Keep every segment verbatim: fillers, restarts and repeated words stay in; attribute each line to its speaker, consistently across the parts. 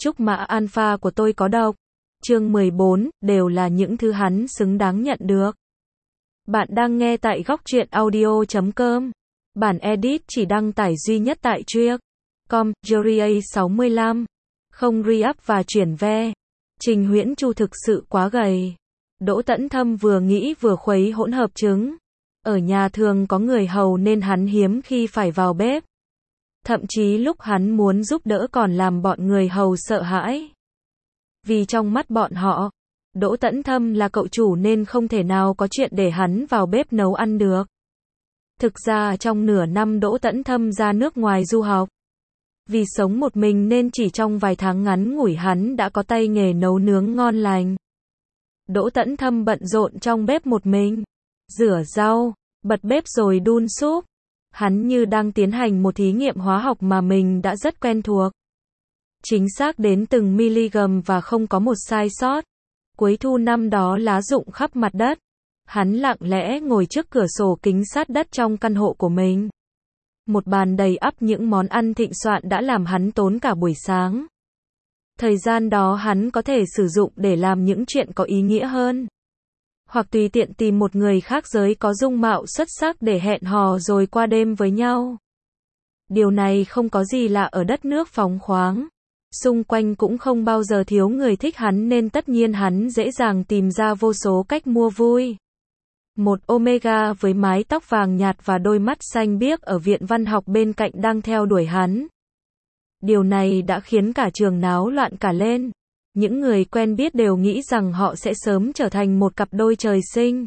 Speaker 1: Chúc mã alpha của tôi có độc. Chương mười bốn, đều là những thứ hắn xứng đáng nhận được. Bạn đang nghe tại góc truyện audio chấm com. Bản edit chỉ đăng tải duy nhất tại Triếc chấm com, Juria sáu mươi lăm. Không re-up và chuyển ve. Trình Huyễn Chu thực sự quá gầy. Đỗ Tấn Thâm vừa nghĩ vừa khuấy hỗn hợp trứng. Ở nhà thường có người hầu nên hắn hiếm khi phải vào bếp. Thậm chí lúc hắn muốn giúp đỡ còn làm bọn người hầu sợ hãi. Vì trong mắt bọn họ, Đỗ Tấn Thâm là cậu chủ nên không thể nào có chuyện để hắn vào bếp nấu ăn được. Thực ra trong nửa năm Đỗ Tấn Thâm ra nước ngoài du học, vì sống một mình nên chỉ trong vài tháng ngắn ngủi hắn đã có tay nghề nấu nướng ngon lành. Đỗ Tấn Thâm bận rộn trong bếp một mình, rửa rau, bật bếp rồi đun súp. Hắn như đang tiến hành một thí nghiệm hóa học mà mình đã rất quen thuộc. Chính xác đến từng miligam và không có một sai sót. Cuối thu năm đó lá rụng khắp mặt đất. Hắn lặng lẽ ngồi trước cửa sổ kính sát đất trong căn hộ của mình. Một bàn đầy ắp những món ăn thịnh soạn đã làm hắn tốn cả buổi sáng. Thời gian đó hắn có thể sử dụng để làm những chuyện có ý nghĩa hơn. Hoặc tùy tiện tìm một người khác giới có dung mạo xuất sắc để hẹn hò rồi qua đêm với nhau. Điều này không có gì lạ ở đất nước phóng khoáng. Xung quanh cũng không bao giờ thiếu người thích hắn nên tất nhiên hắn dễ dàng tìm ra vô số cách mua vui. Một Omega với mái tóc vàng nhạt và đôi mắt xanh biếc ở viện văn học bên cạnh đang theo đuổi hắn. Điều này đã khiến cả trường náo loạn cả lên. Những người quen biết đều nghĩ rằng họ sẽ sớm trở thành một cặp đôi trời sinh.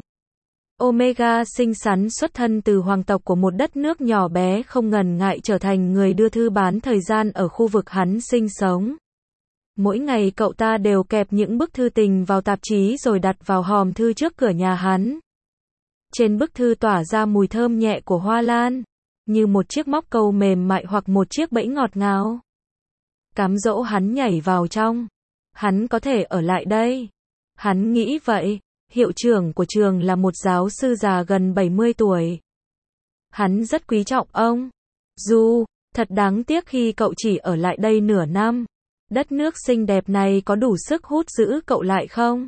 Speaker 1: Omega xinh xắn xuất thân từ hoàng tộc của một đất nước nhỏ bé không ngần ngại trở thành người đưa thư bán thời gian ở khu vực hắn sinh sống. Mỗi ngày cậu ta đều kẹp những bức thư tình vào tạp chí rồi đặt vào hòm thư trước cửa nhà hắn. Trên bức thư tỏa ra mùi thơm nhẹ của hoa lan, như một chiếc móc câu mềm mại hoặc một chiếc bẫy ngọt ngào. Cám dỗ hắn nhảy vào trong. Hắn có thể ở lại đây. Hắn nghĩ vậy. Hiệu trưởng của trường là một giáo sư già gần bảy mươi tuổi. Hắn rất quý trọng ông. Du, thật đáng tiếc khi cậu chỉ ở lại đây nửa năm. Đất nước xinh đẹp này có đủ sức hút giữ cậu lại không?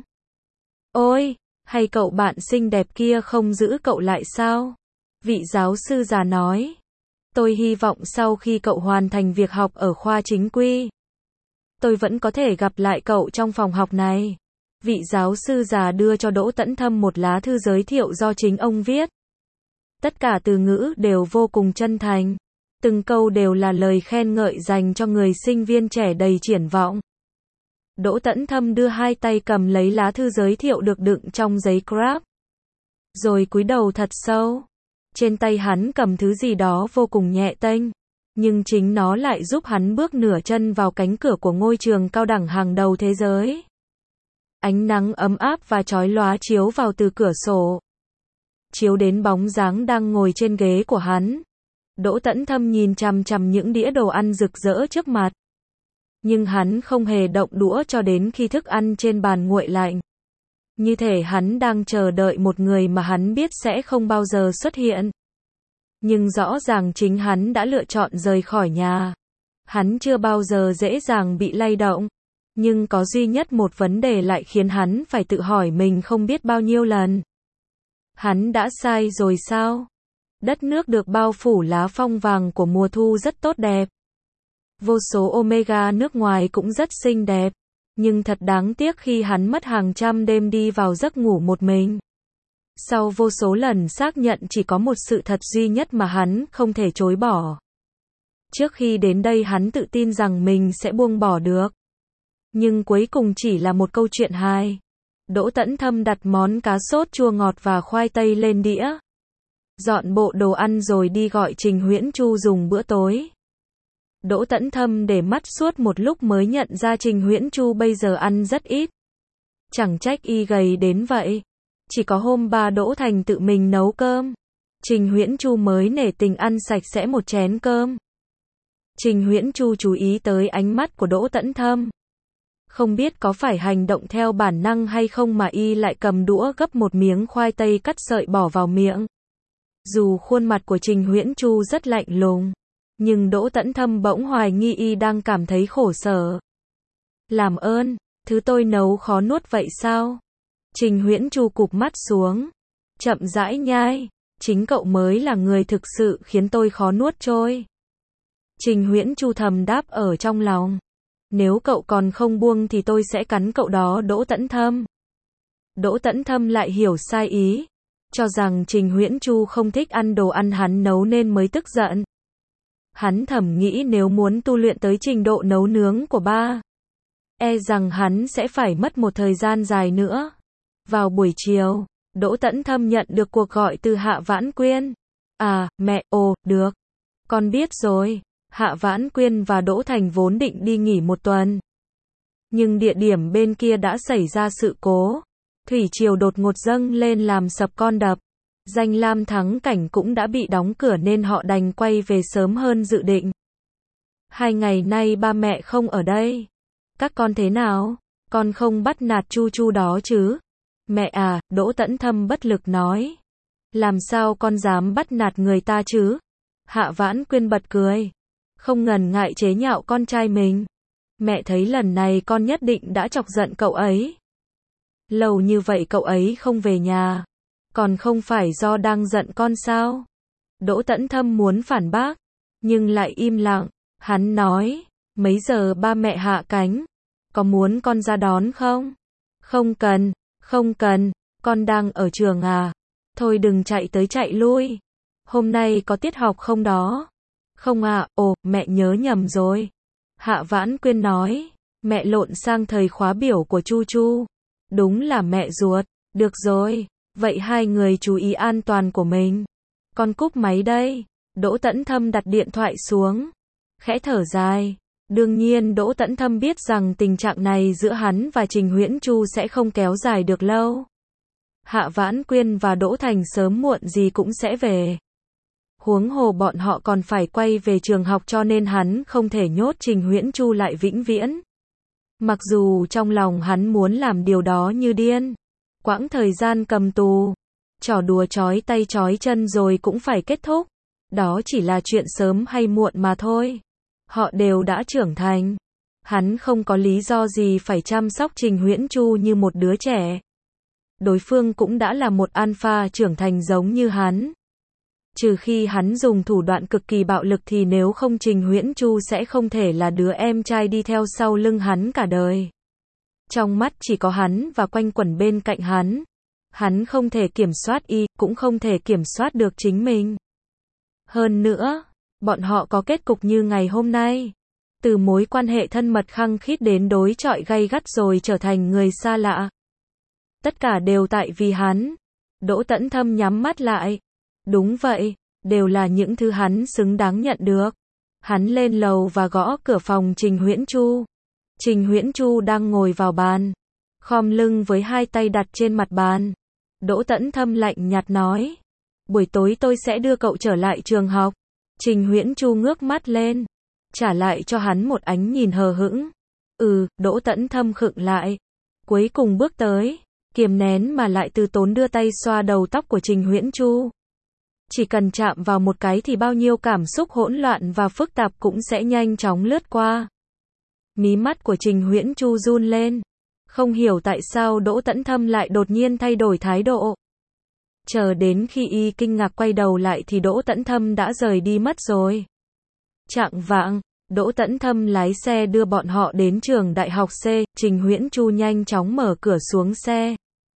Speaker 1: Ôi, hay cậu bạn xinh đẹp kia không giữ cậu lại sao? Vị giáo sư già nói. Tôi hy vọng sau khi cậu hoàn thành việc học ở khoa chính quy, tôi vẫn có thể gặp lại cậu trong phòng học này. Vị giáo sư già đưa cho Đỗ Tấn Thâm một lá thư giới thiệu do chính ông viết. Tất cả từ ngữ đều vô cùng chân thành. Từng câu đều là lời khen ngợi dành cho người sinh viên trẻ đầy triển vọng. Đỗ Tấn Thâm đưa hai tay cầm lấy lá thư giới thiệu được đựng trong giấy crap. Rồi cúi đầu thật sâu. Trên tay hắn cầm thứ gì đó vô cùng nhẹ tênh. Nhưng chính nó lại giúp hắn bước nửa chân vào cánh cửa của ngôi trường cao đẳng hàng đầu thế giới. Ánh nắng ấm áp và chói lóa chiếu vào từ cửa sổ. Chiếu đến bóng dáng đang ngồi trên ghế của hắn. Đỗ Tấn Thâm nhìn chằm chằm những đĩa đồ ăn rực rỡ trước mặt. Nhưng hắn không hề động đũa cho đến khi thức ăn trên bàn nguội lạnh. Như thể hắn đang chờ đợi một người mà hắn biết sẽ không bao giờ xuất hiện. Nhưng rõ ràng chính hắn đã lựa chọn rời khỏi nhà. Hắn chưa bao giờ dễ dàng bị lay động. Nhưng có duy nhất một vấn đề lại khiến hắn phải tự hỏi mình không biết bao nhiêu lần. Hắn đã sai rồi sao? Đất nước được bao phủ lá phong vàng của mùa thu rất tốt đẹp. Vô số Omega nước ngoài cũng rất xinh đẹp. Nhưng thật đáng tiếc khi hắn mất hàng trăm đêm đi vào giấc ngủ một mình. Sau vô số lần xác nhận chỉ có một sự thật duy nhất mà hắn không thể chối bỏ. Trước khi đến đây hắn tự tin rằng mình sẽ buông bỏ được. Nhưng cuối cùng chỉ là một câu chuyện hài. Đỗ Tấn Thâm đặt món cá sốt chua ngọt và khoai tây lên đĩa. Dọn bộ đồ ăn rồi đi gọi Trình Huyễn Chu dùng bữa tối. Đỗ Tấn Thâm để mắt suốt một lúc mới nhận ra Trình Huyễn Chu bây giờ ăn rất ít. Chẳng trách y gầy đến vậy. Chỉ có hôm bà Đỗ Thành tự mình nấu cơm. Trình Huyễn Chu mới nể tình ăn sạch sẽ một chén cơm. Trình Huyễn Chu chú ý tới ánh mắt của Đỗ Tấn Thâm. Không biết có phải hành động theo bản năng hay không mà y lại cầm đũa gấp một miếng khoai tây cắt sợi bỏ vào miệng. Dù khuôn mặt của Trình Huyễn Chu rất lạnh lùng, nhưng Đỗ Tấn Thâm bỗng hoài nghi y đang cảm thấy khổ sở. Làm ơn, thứ tôi nấu khó nuốt vậy sao? Trình Huyễn Chu cụp mắt xuống, chậm rãi nhai, chính cậu mới là người thực sự khiến tôi khó nuốt trôi. Trình Huyễn Chu thầm đáp ở trong lòng. Nếu cậu còn không buông thì tôi sẽ cắn cậu đó. Đỗ Tấn Thâm. Đỗ Tấn Thâm lại hiểu sai ý, cho rằng Trình Huyễn Chu không thích ăn đồ ăn hắn nấu nên mới tức giận. Hắn thầm nghĩ nếu muốn tu luyện tới trình độ nấu nướng của ba, e rằng hắn sẽ phải mất một thời gian dài nữa. Vào buổi chiều, Đỗ Tấn Thâm nhận được cuộc gọi từ Hạ Vãn Quyên. À, mẹ, ồ, được. Con biết rồi. Hạ Vãn Quyên và Đỗ Thành vốn định đi nghỉ một tuần. Nhưng địa điểm bên kia đã xảy ra sự cố. Thủy triều đột ngột dâng lên làm sập con đập. Danh lam thắng cảnh cũng đã bị đóng cửa nên họ đành quay về sớm hơn dự định. Hai ngày nay ba mẹ không ở đây. Các con thế nào? Con không bắt nạt Chu Chu đó chứ? Mẹ à, Đỗ Tấn Thâm bất lực nói. Làm sao con dám bắt nạt người ta chứ? Hạ Vãn Quyên bật cười. Không ngần ngại chế nhạo con trai mình. Mẹ thấy lần này con nhất định đã chọc giận cậu ấy. Lâu như vậy cậu ấy không về nhà. Còn không phải do đang giận con sao? Đỗ Tấn Thâm muốn phản bác, nhưng lại im lặng. Hắn nói, mấy giờ ba mẹ hạ cánh? Có muốn con ra đón không? Không cần, không cần, con đang ở trường à? Thôi đừng chạy tới chạy lui. Hôm nay có tiết học không đó? Không à, ồ, mẹ nhớ nhầm rồi. Hạ Vãn Quyên nói, mẹ lộn sang thời khóa biểu của Chu Chu. Đúng là mẹ ruột, được rồi, vậy hai người chú ý an toàn của mình. Con cúp máy đây. Đỗ Tấn Thâm đặt điện thoại xuống, khẽ thở dài. Đương nhiên Đỗ Tấn Thâm biết rằng tình trạng này giữa hắn và Trình Huyễn Chu sẽ không kéo dài được lâu. Hạ Vãn Quyên và Đỗ Thành sớm muộn gì cũng sẽ về. Huống hồ bọn họ còn phải quay về trường học cho nên hắn không thể nhốt Trình Huyễn Chu lại vĩnh viễn. Mặc dù trong lòng hắn muốn làm điều đó như điên. Quãng thời gian cầm tù, trò đùa chói tay chói chân rồi cũng phải kết thúc. Đó chỉ là chuyện sớm hay muộn mà thôi. Họ đều đã trưởng thành. Hắn không có lý do gì phải chăm sóc Trình Huyễn Chu như một đứa trẻ. Đối phương cũng đã là một alpha trưởng thành giống như hắn. Trừ khi hắn dùng thủ đoạn cực kỳ bạo lực thì nếu không Trình Huyễn Chu sẽ không thể là đứa em trai đi theo sau lưng hắn cả đời. Trong mắt chỉ có hắn và quanh quẩn bên cạnh hắn. Hắn không thể kiểm soát y, cũng không thể kiểm soát được chính mình. Hơn nữa, bọn họ có kết cục như ngày hôm nay. Từ mối quan hệ thân mật khăng khít đến đối chọi gay gắt rồi trở thành người xa lạ. Tất cả đều tại vì hắn. Đỗ Tấn Thâm nhắm mắt lại. Đúng vậy, đều là những thứ hắn xứng đáng nhận được. Hắn lên lầu và gõ cửa phòng Trình Huyễn Chu. Trình Huyễn Chu đang ngồi vào bàn, khom lưng với hai tay đặt trên mặt bàn. Đỗ Tấn Thâm lạnh nhạt nói, buổi tối tôi sẽ đưa cậu trở lại trường học. Trình Huyễn Chu ngước mắt lên, trả lại cho hắn một ánh nhìn hờ hững. Ừ, Đỗ Tấn Thâm khựng lại. Cuối cùng bước tới, kiềm nén mà lại từ tốn đưa tay xoa đầu tóc của Trình Huyễn Chu. Chỉ cần chạm vào một cái thì bao nhiêu cảm xúc hỗn loạn và phức tạp cũng sẽ nhanh chóng lướt qua. Mí mắt của Trình Huyễn Chu run lên. Không hiểu tại sao Đỗ Tấn Thâm lại đột nhiên thay đổi thái độ. Chờ đến khi y kinh ngạc quay đầu lại thì Đỗ Tấn Thâm đã rời đi mất rồi. Chạng vạng, Đỗ Tấn Thâm lái xe đưa bọn họ đến trường đại học C. Trình Huyễn Chu nhanh chóng mở cửa xuống xe.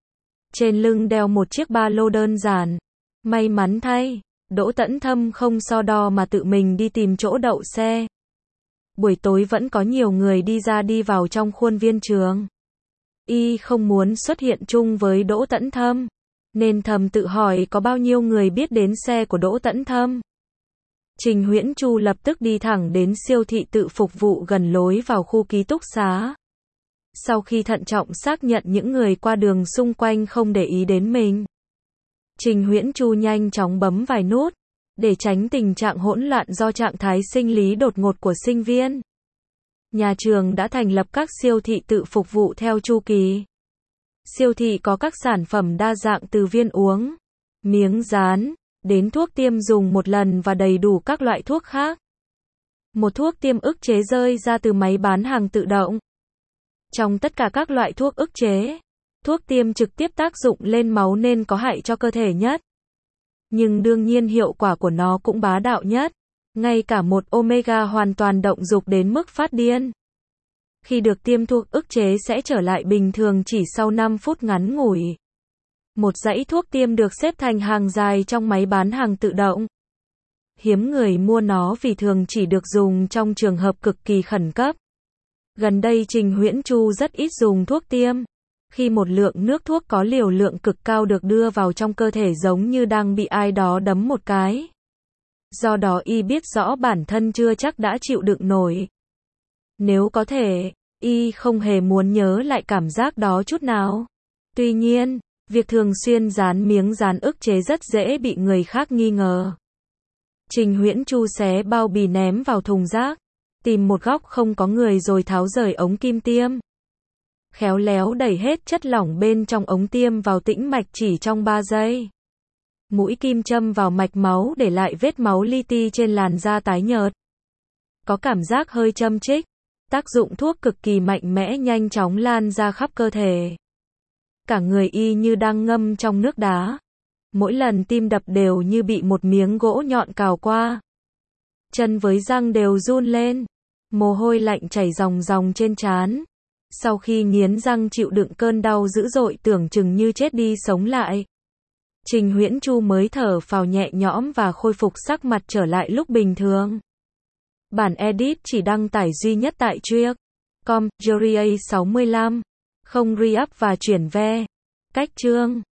Speaker 1: Trên lưng đeo một chiếc ba lô đơn giản. May mắn thay, Đỗ Tấn Thâm không so đo mà tự mình đi tìm chỗ đậu xe. Buổi tối vẫn có nhiều người đi ra đi vào trong khuôn viên trường. Y không muốn xuất hiện chung với Đỗ Tấn Thâm, nên thầm tự hỏi có bao nhiêu người biết đến xe của Đỗ Tấn Thâm. Trình Huyễn Chu lập tức đi thẳng đến siêu thị tự phục vụ gần lối vào khu ký túc xá. Sau khi thận trọng xác nhận những người qua đường xung quanh không để ý đến mình, Trình Huyễn Chu nhanh chóng bấm vài nút, để tránh tình trạng hỗn loạn do trạng thái sinh lý đột ngột của sinh viên. Nhà trường đã thành lập các siêu thị tự phục vụ theo chu kỳ. Siêu thị có các sản phẩm đa dạng từ viên uống, miếng dán, đến thuốc tiêm dùng một lần và đầy đủ các loại thuốc khác. Một thuốc tiêm ức chế rơi ra từ máy bán hàng tự động. Trong tất cả các loại thuốc ức chế, thuốc tiêm trực tiếp tác dụng lên máu nên có hại cho cơ thể nhất. Nhưng đương nhiên hiệu quả của nó cũng bá đạo nhất. Ngay cả một omega hoàn toàn động dục đến mức phát điên. Khi được tiêm thuốc ức chế sẽ trở lại bình thường chỉ sau năm phút ngắn ngủi. Một dãy thuốc tiêm được xếp thành hàng dài trong máy bán hàng tự động. Hiếm người mua nó vì thường chỉ được dùng trong trường hợp cực kỳ khẩn cấp. Gần đây Trình Huyễn Chu rất ít dùng thuốc tiêm. Khi một lượng nước thuốc có liều lượng cực cao được đưa vào trong cơ thể giống như đang bị ai đó đấm một cái. Do đó y biết rõ bản thân chưa chắc đã chịu đựng nổi. Nếu có thể, y không hề muốn nhớ lại cảm giác đó chút nào. Tuy nhiên, việc thường xuyên dán miếng dán ức chế rất dễ bị người khác nghi ngờ. Trình Huyễn Chu xé bao bì ném vào thùng rác, tìm một góc không có người rồi tháo rời ống kim tiêm. Khéo léo đẩy hết chất lỏng bên trong ống tiêm vào tĩnh mạch chỉ trong ba giây. Mũi kim châm vào mạch máu để lại vết máu li ti trên làn da tái nhợt. Có cảm giác hơi châm chích. Tác dụng thuốc cực kỳ mạnh mẽ nhanh chóng lan ra khắp cơ thể. Cả người y như đang ngâm trong nước đá. Mỗi lần tim đập đều như bị một miếng gỗ nhọn cào qua. Chân với răng đều run lên. Mồ hôi lạnh chảy ròng ròng trên trán. Sau khi nghiến răng chịu đựng cơn đau dữ dội tưởng chừng như chết đi sống lại. Trình Huyễn Chu mới thở phào nhẹ nhõm và khôi phục sắc mặt trở lại lúc bình thường. Bản edit chỉ đăng tải duy nhất tại Triếc chấm com, Juria sáu mươi lăm, không re-up và chuyển ve. Cách chương